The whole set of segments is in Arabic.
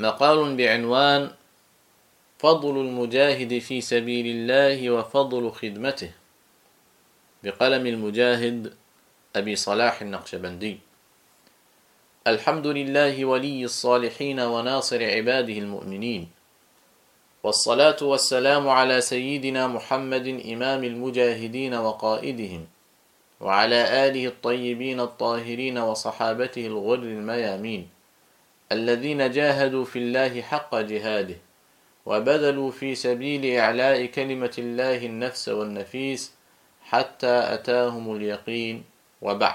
مقال بعنوان فضل المجاهد في سبيل الله وفضل خدمته، بقلم المجاهد أبي صلاح النقشبندي. الحمد لله ولي الصالحين وناصر عباده المؤمنين، والصلاة والسلام على سيدنا محمد إمام المجاهدين وقائدهم، وعلى آله الطيبين الطاهرين وصحابته الغر الميامين الذين جاهدوا في الله حق جهاده وبذلوا في سبيل إعلاء كلمة الله النفس والنفيس حتى أتاهم اليقين. وبعد،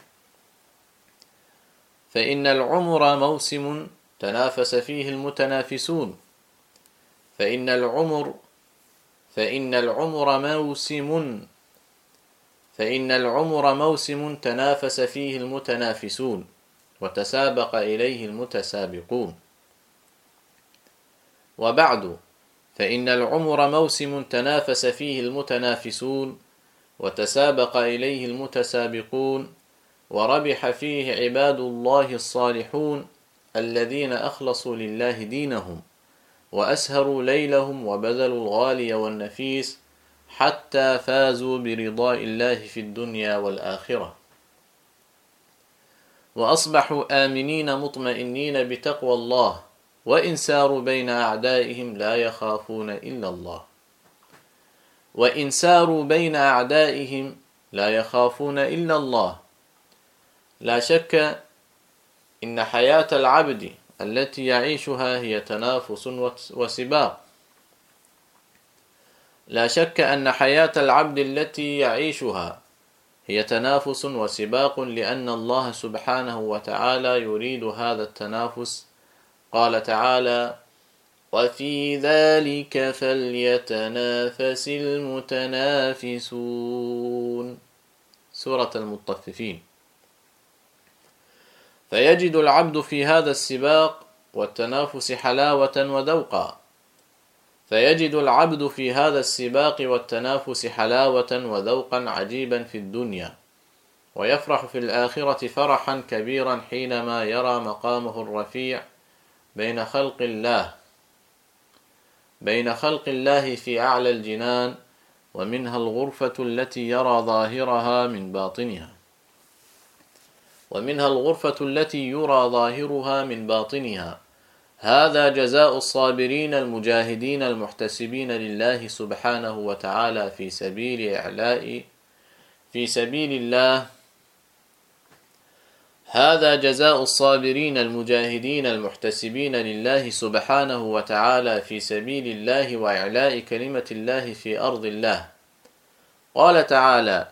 فإن العمر موسم تنافس فيه المتنافسون فإن العمر موسم تنافس فيه المتنافسون وتسابق إليه المتسابقون. وبعد، فإن العمر موسم تنافس فيه المتنافسون وتسابق إليه المتسابقون، وربح فيه عباد الله الصالحون الذين أخلصوا لله دينهم وأسهروا ليلهم وبذلوا الغالي والنفيس حتى فازوا برضاء الله في الدنيا والآخرة، وأصبحوا آمنين مطمئنين بتقوى الله، وإن ساروا بين أعدائهم لا يخافون إلا الله. لا شك إن حياة العبد التي يعيشها هي تنافس وسباق. لأن الله سبحانه وتعالى يريد هذا التنافس. قال تعالى: وفي ذلك فليتنافس المتنافسون، سورة المطففين. فيجد العبد في هذا السباق والتنافس حلاوة وذوقا عجيبا في الدنيا، ويفرح في الآخرة فرحا كبيرا حينما يرى مقامه الرفيع بين خلق الله في أعلى الجنان، ومنها الغرفة التي يرى ظاهرها من باطنها. هذا جزاء الصابرين المجاهدين المحتسبين لله سبحانه وتعالى في سبيل الله. هذا جزاء الصابرين المجاهدين المحتسبين لله سبحانه وتعالى في سبيل الله وإعلاء كلمة الله في أرض الله. قال تعالى: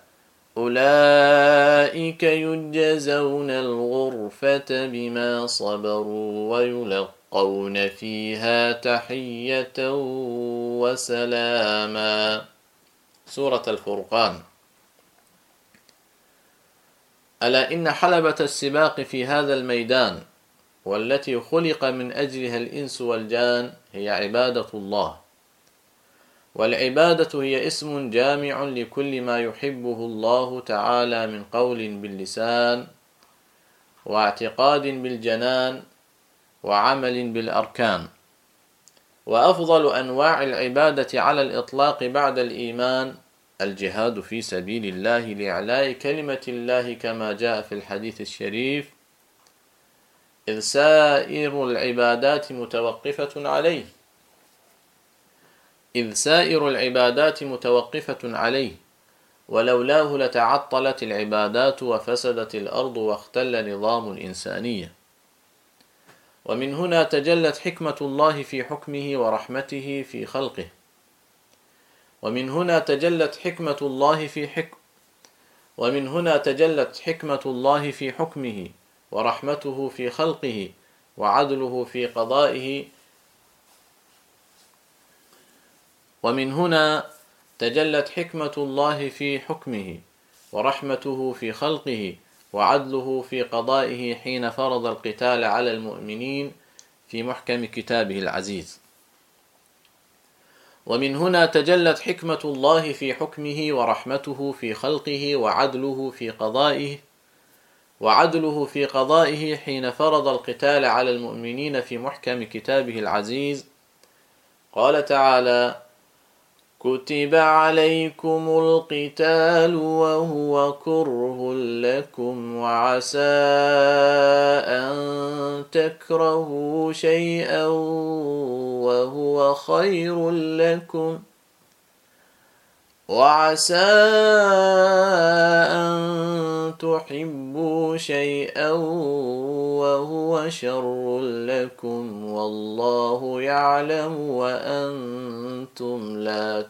أولئك يجزون الغرفة بما صبروا ويلقون فيها تحية وسلاما، سورة الفرقان. ألا إن حلبة السباق في هذا الميدان، والتي خلق من أجلها الإنس والجان، هي عبادة الله. والعبادة هي اسم جامع لكل ما يحبه الله تعالى من قول باللسان، واعتقاد بالجنان، وعمل بالأركان. وأفضل أنواع العبادة على الإطلاق بعد الإيمان الجهاد في سبيل الله لإعلاء كلمة الله، كما جاء في الحديث الشريف: إذ سائر العبادات متوقفة عليه، ولولاه لتعطلت العبادات وفسدت الأرض واختل نظام الإنسانية. ومن هنا تجلت حكمة الله في حكمه ورحمته في خلقه، ومن هنا تجلت حكمة الله في حكمه ورحمته في خلقه وعدله في قضائه. ومن هنا تجلت حكمة الله في حكمه ورحمته في خلقه وعدله في قضائه حين فرض القتال على المؤمنين في محكم كتابه العزيز. ومن هنا تجلت حكمة الله في حكمه ورحمته في خلقه وعدله في قضائه وعدله في قضائه حين فرض القتال على المؤمنين في محكم كتابه العزيز. قال تعالى: كتب عليكم القتال وهو كره لكم وعسى أن تكرهوا شيئا وهو خير لكم وعسى أن تحبوا شيئا وهو شر لكم والله يعلم وأنتم لا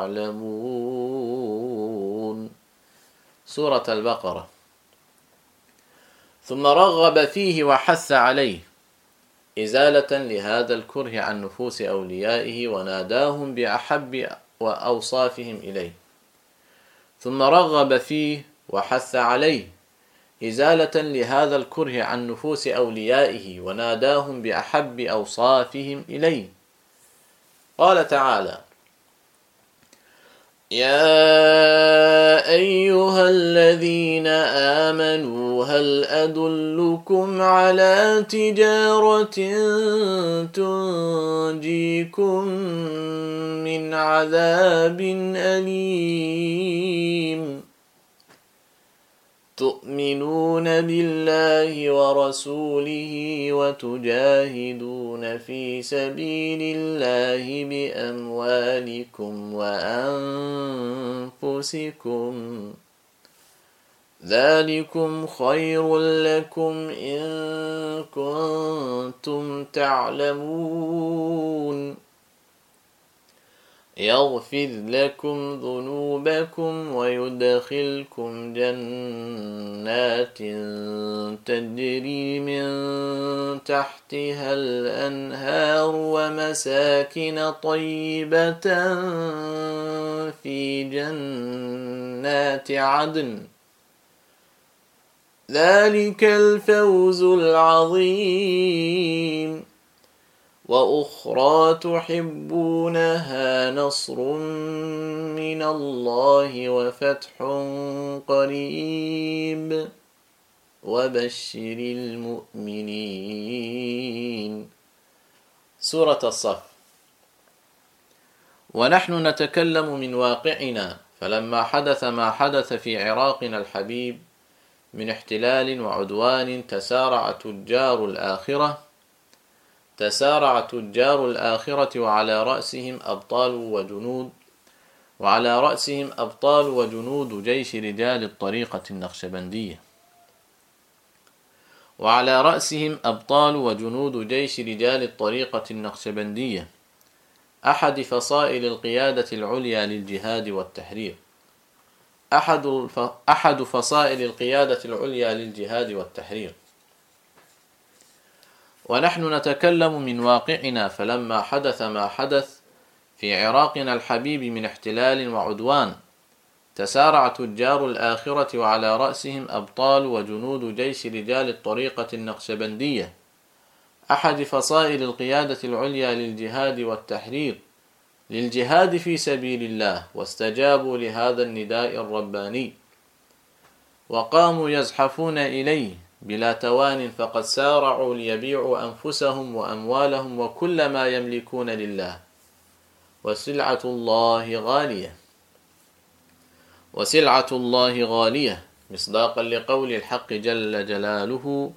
تعلمون. سورة البقرة. ثم رغب فيه وحث عليه إزالة لهذا الكره عن نفوس أوليائه وناداهم بأحب وأوصافهم إليه. ثم رغب فيه وحث عليه إزالة لهذا الكره عن نفوس أوليائه وناداهم بأحب أوصافهم إليه. قال تعالى: يا أيها الذين آمنوا هل أدلكم على تجارة تنجيكم من عذاب أليم تؤمنون بالله ورسوله وتجاهدون في سبيل الله بأموالكم وأنفسكم ذلكم خير لكم إن كنتم تعلمون يغفر لكم ذنوبكم ويدخلكم جنات تجري من تحتها الأنهار ومساكن طيبة في جنات عدن ذلك الفوز العظيم. وأخرى تحبونها نصر من الله وفتح قريب وبشر المؤمنين. سورة الصف. ونحن نتكلم من واقعنا، فلما حدث ما حدث في عراقنا الحبيب من احتلال وعدوان تسارع تجار الآخرة وعلى رأسهم أبطال وجنود جيش رجال الطريقة النقشبندية أحد فصائل القيادة العليا للجهاد والتحرير. ونحن نتكلم من واقعنا، فلما حدث ما حدث في عراقنا الحبيب من احتلال وعدوان تسارع تجار الآخرة وعلى رأسهم أبطال وجنود جيش رجال الطريقة النقشبندية أحد فصائل القيادة العليا للجهاد في سبيل الله، واستجابوا لهذا النداء الرباني وقاموا يزحفون إليه بلا توان، فقد سارعوا ليبيعوا أنفسهم وأموالهم وكل ما يملكون لله، وسلعة الله غالية مصداقا لقول الحق جل جلاله: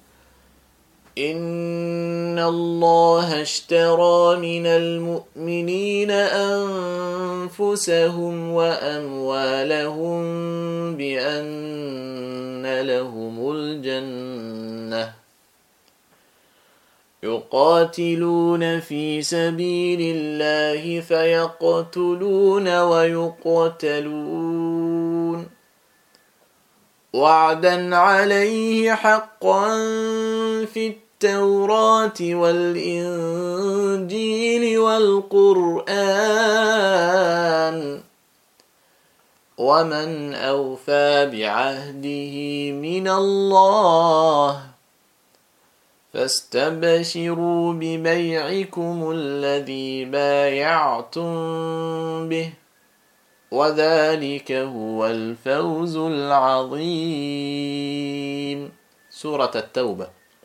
إن الله اشترى من المؤمنين أنفسهم وأموالهم بأن لهم الجنة يقاتلون في سبيل الله فيقتلون ويقتلون وعدا عليه حقا في التوراة والإنجيل والقرآن، ومن أوفى بعهده من الله، فاستبشروا ببيعكم الذي بايعتم به، وذلك هو الفوز العظيم. سورة التوبة.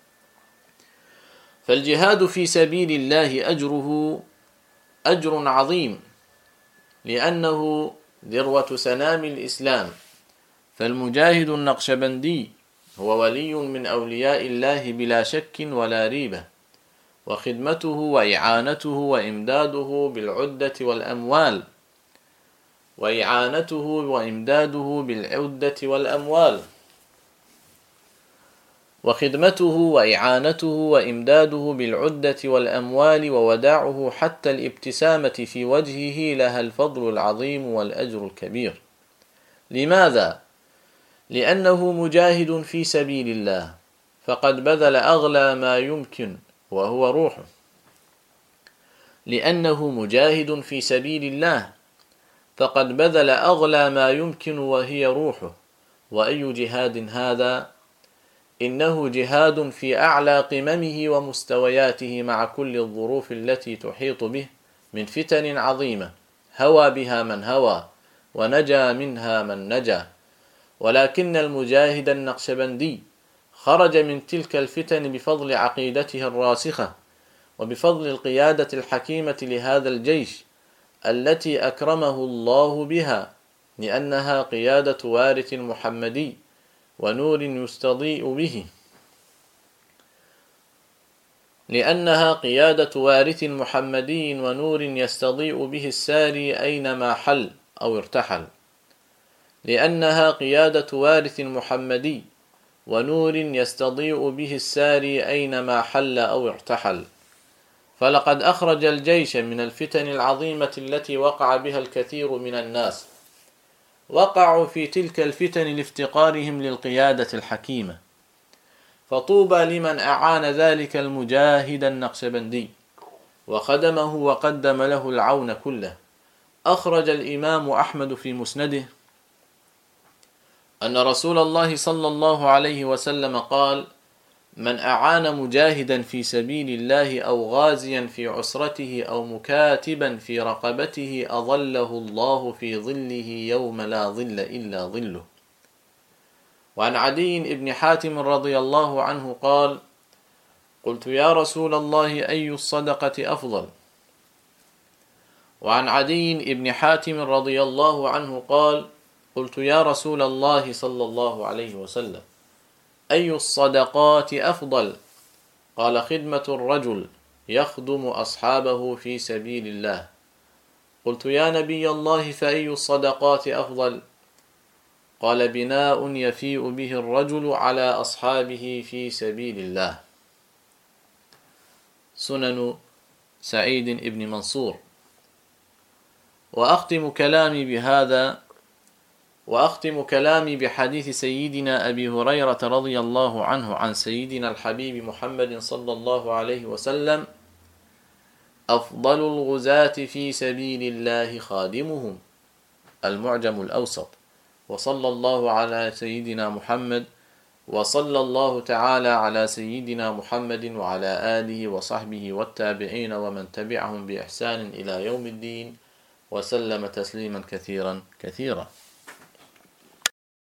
فالجهاد في سبيل الله أجره أجر عظيم، لأنه ذروة سنام الإسلام. فالمجاهد النقشبندي هو ولي من أولياء الله بلا شك ولا ريبة، وخدمته وإعانته وإمداده بالعدة والأموال ووداعه حتى الابتسامة في وجهه لها الفضل العظيم والأجر الكبير. لماذا؟ لأنه مجاهد في سبيل الله، فقد بذل أغلى ما يمكن وهو روحه. لأنه مجاهد في سبيل الله فقد بذل أغلى ما يمكن وهي روحه. وأي جهاد هذا؟ إنه جهاد في أعلى قممه ومستوياته، مع كل الظروف التي تحيط به من فتن عظيمة هوى بها من هوى ونجا منها من نجا. ولكن المجاهد النقشبندي خرج من تلك الفتن بفضل عقيدته الراسخة، وبفضل القيادة الحكيمة لهذا الجيش التي أكرمه الله بها، لأنها قيادة وارث محمدي ونور يستضيء به الساري أينما حل أو ارتحل. لأنها قيادة وارث محمدي ونور يستضيء به الساري أينما حل أو ارتحل. فلقد أخرج الجيش من الفتن العظيمة التي وقع بها الكثير من الناس. وقعوا في تلك الفتن لافتقارهم للقيادة الحكيمة، فطوبى لمن أعان ذلك المجاهد النقشبندي وخدمه وقدم له العون كله. أخرج الإمام أحمد في مسنده أن رسول الله صلى الله عليه وسلم قال: من أعان مجاهدا في سبيل الله أو غازيا في عسرته أو مكاتبا في رقبته أظله الله في ظله يوم لا ظل إلا ظله. وعن عدي بن حاتم رضي الله عنه قال: قلت يا رسول الله أي الصدقة أفضل؟ وعن عدي بن حاتم رضي الله عنه قال: قلت يا رسول الله صلى الله عليه وسلم أي الصدقات أفضل؟ قال: خدمة الرجل يخدم أصحابه في سبيل الله. قلت يا نبي الله فأي الصدقات أفضل؟ قال: بناء يفيء به الرجل على أصحابه في سبيل الله. سنن سعيد بن منصور. وأختم كلامي بحديث سيدنا أبي هريرة رضي الله عنه عن سيدنا الحبيب محمد صلى الله عليه وسلم: أفضل الغزاة في سبيل الله خادمهم. المعجم الأوسط. وصلى الله على سيدنا محمد، وصلى الله تعالى على سيدنا محمد وعلى آله وصحبه والتابعين ومن تبعهم بإحسان إلى يوم الدين، وسلم تسليما كثيرا كثيرا.